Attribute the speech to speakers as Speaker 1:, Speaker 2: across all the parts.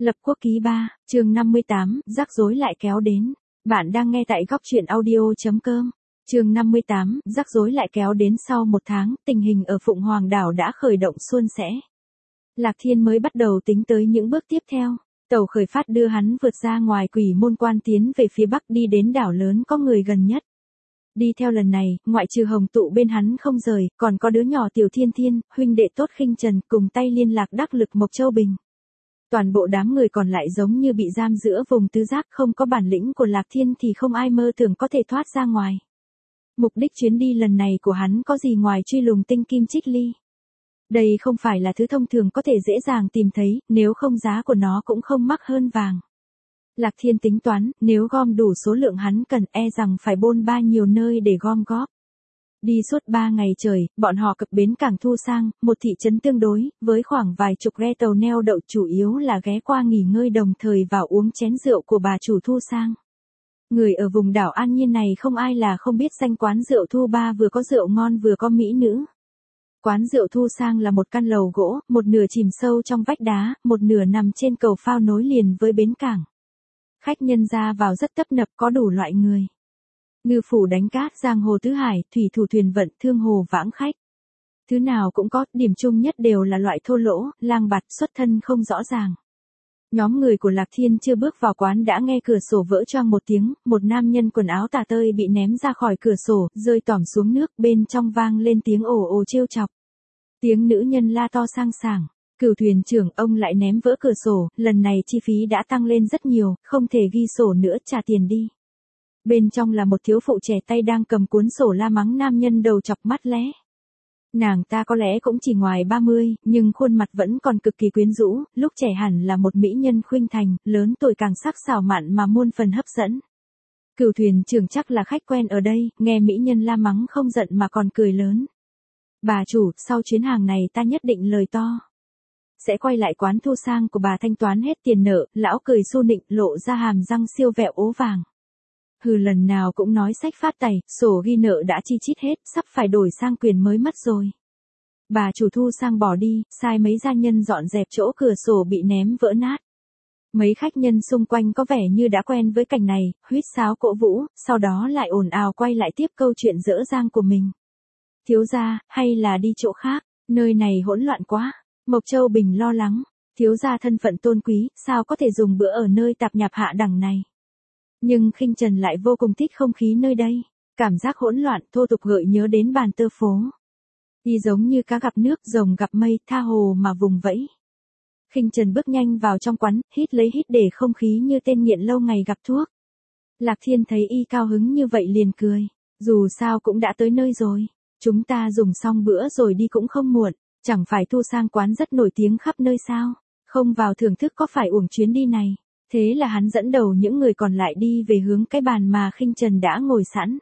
Speaker 1: Lập quốc ký 3, chương 58, rắc rối lại kéo đến. Bạn đang nghe tại góc truyện audio.com. Chương 58, rắc rối lại kéo đến sau một tháng, tình hình ở Phụng Hoàng đảo đã khởi động suôn sẻ. Lạc Thiên mới bắt đầu tính tới những bước tiếp theo. Tàu khởi phát đưa hắn vượt ra ngoài Quỷ Môn Quan tiến về phía bắc đi đến đảo lớn có người gần nhất. Đi theo lần này, ngoại trừ Hồng Tụ bên hắn không rời, còn có đứa nhỏ Tiểu Thiên Thiên, huynh đệ tốt Khinh Trần cùng tay liên lạc đắc lực Mộc Châu Bình. Toàn bộ đám người còn lại giống như bị giam giữa vùng tứ giác, không có bản lĩnh của Lạc Thiên thì không ai mơ tưởng có thể thoát ra ngoài. Mục đích chuyến đi lần này của hắn có gì ngoài truy lùng tinh kim trích ly. Đây không phải là thứ thông thường có thể dễ dàng tìm thấy, nếu không giá của nó cũng không mắc hơn vàng. Lạc Thiên tính toán, nếu gom đủ số lượng hắn cần rằng phải bôn ba nhiều nơi để gom góp. Đi suốt 3 ngày trời, bọn họ cập bến cảng Thu Sang, một thị trấn tương đối, với khoảng vài chục ghe tàu neo đậu, chủ yếu là ghé qua nghỉ ngơi đồng thời vào uống chén rượu của bà chủ Thu Sang. Người ở vùng đảo An Nhiên này không ai là không biết danh quán rượu Thu Ba, vừa có rượu ngon vừa có mỹ nữ. Quán rượu Thu Sang là một căn lầu gỗ, một nửa chìm sâu trong vách đá, một nửa nằm trên cầu phao nối liền với bến cảng. Khách nhân ra vào rất tấp nập, có đủ loại người. Ngư phủ đánh cát, giang hồ tứ hải, thủy thủ thuyền vận, thương hồ vãng khách. Thứ nào cũng có, điểm chung nhất đều là loại thô lỗ, lang bạt, xuất thân không rõ ràng. Nhóm người của Lạc Thiên chưa bước vào quán đã nghe cửa sổ vỡ choang một tiếng, một nam nhân quần áo tả tơi bị ném ra khỏi cửa sổ, rơi tỏm xuống nước, bên trong vang lên tiếng ồ ồ trêu chọc. Tiếng nữ nhân la to sang sảng. Cửu thuyền trưởng, ông lại ném vỡ cửa sổ, lần này chi phí đã tăng lên rất nhiều, không thể ghi sổ nữa, trả tiền đi. Bên trong là một thiếu phụ trẻ tay đang cầm cuốn sổ la mắng nam nhân đầu chọc mắt lé. Nàng ta có lẽ cũng chỉ ngoài 30, nhưng khuôn mặt vẫn còn cực kỳ quyến rũ, lúc trẻ hẳn là một mỹ nhân khuynh thành, lớn tuổi càng sắc sảo mạn mà muôn phần hấp dẫn. Cửu thuyền trưởng chắc là khách quen ở đây, nghe mỹ nhân la mắng không giận mà còn cười lớn. Bà chủ, sau chuyến hàng này ta nhất định lời to. Sẽ quay lại quán Thu Sang của bà thanh toán hết tiền nợ, lão cười xu nịnh, lộ ra hàm răng siêu vẹo ố vàng. Hừ, lần nào cũng nói sách phát tài, sổ ghi nợ đã chi chít hết, sắp phải đổi sang quyền mới mất rồi. Bà chủ Thu Sang bỏ đi, sai mấy gia nhân dọn dẹp chỗ cửa sổ bị ném vỡ nát. Mấy khách nhân xung quanh có vẻ như đã quen với cảnh này, huýt sáo cổ vũ, sau đó lại ồn ào quay lại tiếp câu chuyện dở dang của mình. Thiếu gia, hay là đi chỗ khác, nơi này hỗn loạn quá. Mộc Châu Bình lo lắng, thiếu gia thân phận tôn quý, sao có thể dùng bữa ở nơi tạp nhạp hạ đẳng này. Nhưng Khinh Trần lại vô cùng thích không khí nơi đây, cảm giác hỗn loạn, thô tục gợi nhớ đến bàn tơ phố. Đi giống như cá gặp nước, rồng gặp mây, tha hồ mà vùng vẫy. Khinh Trần bước nhanh vào trong quán, hít lấy hít để không khí như tên nghiện lâu ngày gặp thuốc. Lạc Thiên thấy y cao hứng như vậy liền cười, dù sao cũng đã tới nơi rồi, chúng ta dùng xong bữa rồi đi cũng không muộn. Chẳng phải Thu Sang quán rất nổi tiếng khắp nơi sao, không vào thưởng thức có phải uổng chuyến đi này. Thế là hắn dẫn đầu những người còn lại đi về hướng cái bàn mà Khinh Trần đã ngồi sẵn.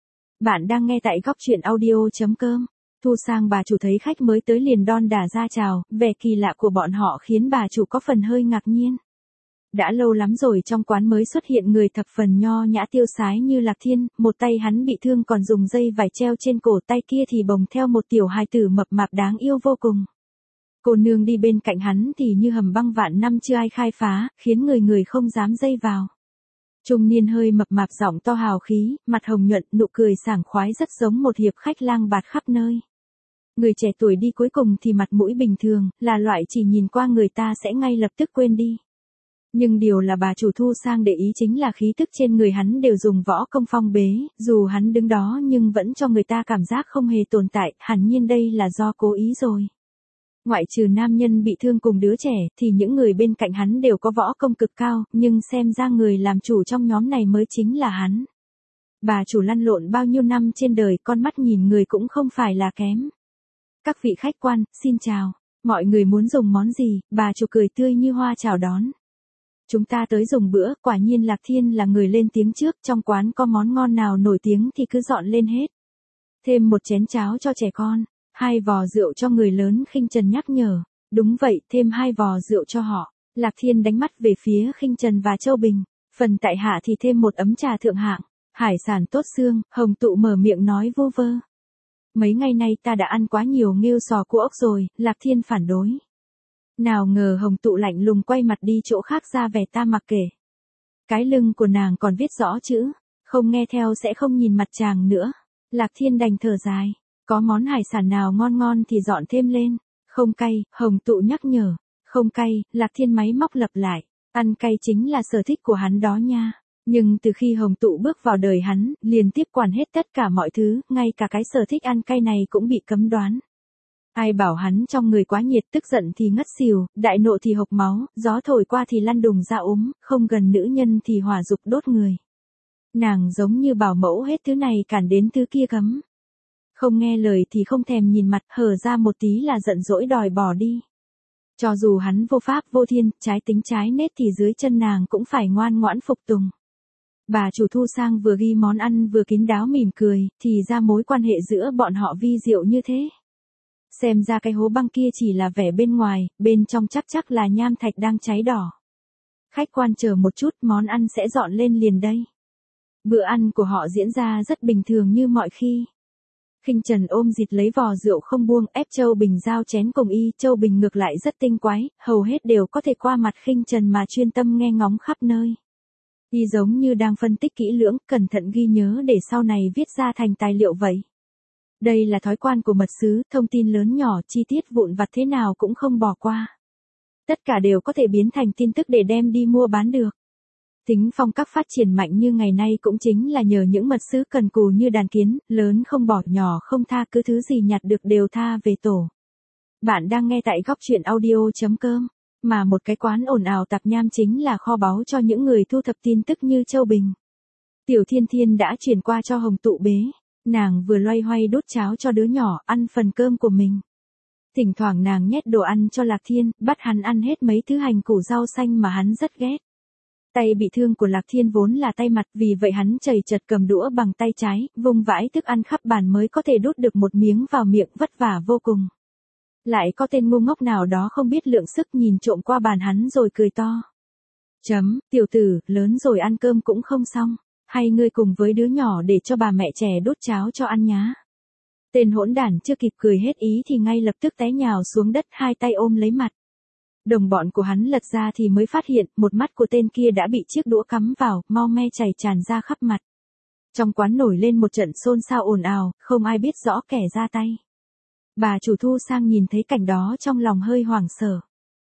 Speaker 1: Bạn đang nghe tại góc truyện audio.com. Thu Sang bà chủ thấy khách mới tới liền đon đả ra chào, vẻ kỳ lạ của bọn họ khiến bà chủ có phần hơi ngạc nhiên. Đã lâu lắm rồi trong quán mới xuất hiện người thập phần nho nhã tiêu sái như Lạc Thiên, một tay hắn bị thương còn dùng dây vải treo trên cổ, tay kia thì bồng theo một tiểu hài tử mập mạp đáng yêu vô cùng. Cô nương đi bên cạnh hắn thì như hầm băng vạn năm chưa ai khai phá, khiến người người không dám dây vào. Trung niên hơi mập mạp giọng to hào khí, mặt hồng nhuận, nụ cười sảng khoái rất giống một hiệp khách lang bạt khắp nơi. Người trẻ tuổi đi cuối cùng thì mặt mũi bình thường, là loại chỉ nhìn qua người ta sẽ ngay lập tức quên đi. Nhưng điều là bà chủ Thu Sang để ý chính là khí tức trên người hắn đều dùng võ công phong bế, dù hắn đứng đó nhưng vẫn cho người ta cảm giác không hề tồn tại, hẳn nhiên đây là do cố ý rồi. Ngoại trừ nam nhân bị thương cùng đứa trẻ, thì những người bên cạnh hắn đều có võ công cực cao, nhưng xem ra người làm chủ trong nhóm này mới chính là hắn. Bà chủ lăn lộn bao nhiêu năm trên đời, con mắt nhìn người cũng không phải là kém. Các vị khách quan, xin chào, mọi người muốn dùng món gì, bà chủ cười tươi như hoa chào đón. Chúng ta tới dùng bữa, quả nhiên Lạc Thiên là người lên tiếng trước, trong quán có món ngon nào nổi tiếng thì cứ dọn lên hết. Thêm một chén cháo cho trẻ con, 2 vò rượu cho người lớn, Khinh Trần nhắc nhở. Đúng vậy, thêm 2 vò rượu cho họ. Lạc Thiên đánh mắt về phía Khinh Trần và Châu Bình, phần tại hạ thì thêm một ấm trà thượng hạng, hải sản tốt xương. Hồng Tụ mở miệng nói vô vơ. Mấy ngày nay ta đã ăn quá nhiều nghêu sò cua ốc rồi, Lạc Thiên phản đối. Nào ngờ Hồng Tụ lạnh lùng quay mặt đi chỗ khác ra vẻ ta mặc kệ. Cái lưng của nàng còn viết rõ chữ, không nghe theo sẽ không nhìn mặt chàng nữa. Lạc Thiên đành thở dài, có món hải sản nào ngon ngon thì dọn thêm lên. Không cay, Hồng Tụ nhắc nhở. Không cay, Lạc Thiên máy móc lặp lại. Ăn cay chính là sở thích của hắn đó nha. Nhưng từ khi Hồng Tụ bước vào đời hắn, liền tiếp quản hết tất cả mọi thứ, ngay cả cái sở thích ăn cay này cũng bị cấm đoán. Ai bảo hắn trong người quá nhiệt, tức giận thì ngất xỉu, đại nộ thì hộc máu, gió thổi qua thì lăn đùng ra ốm, không gần nữ nhân thì hỏa dục đốt người. Nàng giống như bảo mẫu hết thứ này cản đến thứ kia cấm. Không nghe lời thì không thèm nhìn mặt, hở ra một tí là giận dỗi đòi bỏ đi. Cho dù hắn vô pháp vô thiên, trái tính trái nết thì dưới chân nàng cũng phải ngoan ngoãn phục tùng. Bà chủ Thu Sang vừa ghi món ăn vừa kín đáo mỉm cười, thì ra mối quan hệ giữa bọn họ vi diệu như thế. Xem ra cái hố băng kia chỉ là vẻ bên ngoài, bên trong chắc là nham thạch đang cháy đỏ. Khách quan chờ một chút, món ăn sẽ dọn lên liền đây. Bữa ăn của họ diễn ra rất bình thường như mọi khi. Khinh Trần ôm dịt lấy vò rượu không buông, ép Châu Bình giao chén cùng y, Châu Bình ngược lại rất tinh quái, hầu hết đều có thể qua mặt Khinh Trần mà chuyên tâm nghe ngóng khắp nơi. Y giống như đang phân tích kỹ lưỡng, cẩn thận ghi nhớ để sau này viết ra thành tài liệu vậy. Đây là thói quan của mật sứ, thông tin lớn nhỏ, chi tiết vụn vặt thế nào cũng không bỏ qua. Tất cả đều có thể biến thành tin tức để đem đi mua bán được. Tính phong cách phát triển mạnh như ngày nay cũng chính là nhờ những mật sứ cần cù như đàn kiến, lớn không bỏ nhỏ không tha, cứ thứ gì nhặt được đều tha về tổ. Bạn đang nghe tại góc truyện audio.com, mà một cái quán ồn ào tạp nham chính là kho báu cho những người thu thập tin tức như Châu Bình. Tiểu Thiên Thiên đã chuyển qua cho Hồng Tụ bế, nàng vừa loay hoay đút cháo cho đứa nhỏ ăn phần cơm của mình. Thỉnh thoảng nàng nhét đồ ăn cho Lạc Thiên, bắt hắn ăn hết mấy thứ hành củ rau xanh mà hắn rất ghét. Tay bị thương của Lạc Thiên vốn là tay mặt, vì vậy hắn chầy chật cầm đũa bằng tay trái, vung vãi thức ăn khắp bàn mới có thể đút được một miếng vào miệng, vất vả vô cùng. Lại có tên ngu ngốc nào đó không biết lượng sức nhìn trộm qua bàn hắn rồi cười to. Tiểu tử, lớn rồi ăn cơm cũng không xong, hay ngươi cùng với đứa nhỏ để cho bà mẹ trẻ đút cháo cho ăn nhá. Tên hỗn đản chưa kịp cười hết ý thì ngay lập tức té nhào xuống đất, hai tay ôm lấy mặt. Đồng bọn của hắn lật ra thì mới phát hiện, một mắt của tên kia đã bị chiếc đũa cắm vào, mau me chảy tràn ra khắp mặt. Trong quán nổi lên một trận xôn xao ồn ào, không ai biết rõ kẻ ra tay. Bà chủ Thu Sang nhìn thấy cảnh đó trong lòng hơi hoảng sợ.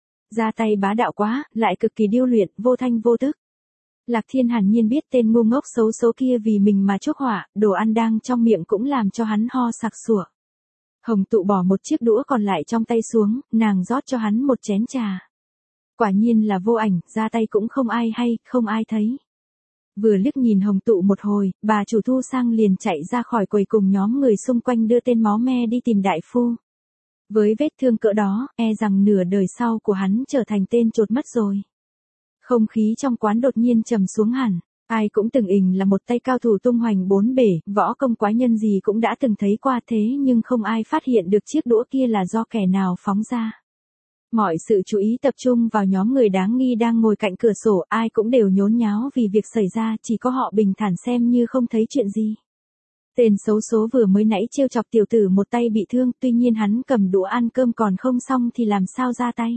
Speaker 1: Ra tay bá đạo quá, lại cực kỳ điêu luyện, vô thanh vô tức. Lạc Thiên hẳn nhiên biết tên ngu ngốc xấu số kia vì mình mà chuốc họa, đồ ăn đang trong miệng cũng làm cho hắn ho sặc sủa. Hồng Tụ bỏ một chiếc đũa còn lại trong tay xuống, nàng rót cho hắn một chén trà. Quả nhiên là vô ảnh, ra tay cũng không ai hay, không ai thấy. Vừa liếc nhìn Hồng Tụ một hồi, bà chủ Thu Sang liền chạy ra khỏi quầy cùng nhóm người xung quanh đưa tên máu me đi tìm đại phu. Với vết thương cỡ đó, e rằng nửa đời sau của hắn trở thành tên chột mất rồi. Không khí trong quán đột nhiên trầm xuống hẳn. Ai cũng từng ình là một tay cao thủ tung hoành bốn bể, võ công quái nhân gì cũng đã từng thấy qua thế, nhưng không ai phát hiện được chiếc đũa kia là do kẻ nào phóng ra. Mọi sự chú ý tập trung vào nhóm người đáng nghi đang ngồi cạnh cửa sổ, ai cũng đều nhốn nháo vì việc xảy ra, chỉ có họ bình thản xem như không thấy chuyện gì. Tên xấu số vừa mới nãy trêu chọc tiểu tử một tay bị thương, tuy nhiên hắn cầm đũa ăn cơm còn không xong thì làm sao ra tay.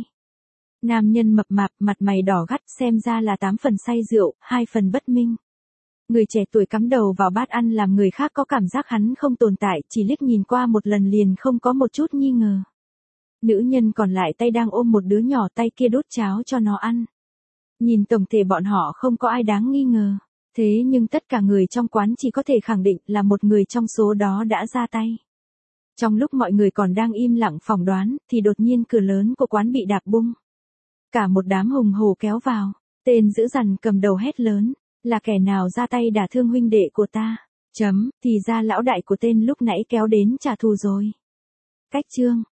Speaker 1: Nam nhân mập mạp, mặt mày đỏ gắt, xem ra là 8 phần say rượu, 2 phần bất minh. Người trẻ tuổi cắm đầu vào bát ăn làm người khác có cảm giác hắn không tồn tại, chỉ liếc nhìn qua một lần liền không có một chút nghi ngờ. Nữ nhân còn lại tay đang ôm một đứa nhỏ, tay kia đút cháo cho nó ăn. Nhìn tổng thể bọn họ không có ai đáng nghi ngờ. Thế nhưng tất cả người trong quán chỉ có thể khẳng định là một người trong số đó đã ra tay. Trong lúc mọi người còn đang im lặng phỏng đoán, thì đột nhiên cửa lớn của quán bị đạp bung. Cả một đám hùng hổ kéo vào. Tên dữ dằn cầm đầu hét lớn. Là kẻ nào ra tay đả thương huynh đệ của ta? Thì ra lão đại của tên lúc nãy kéo đến trả thù rồi. Cách chương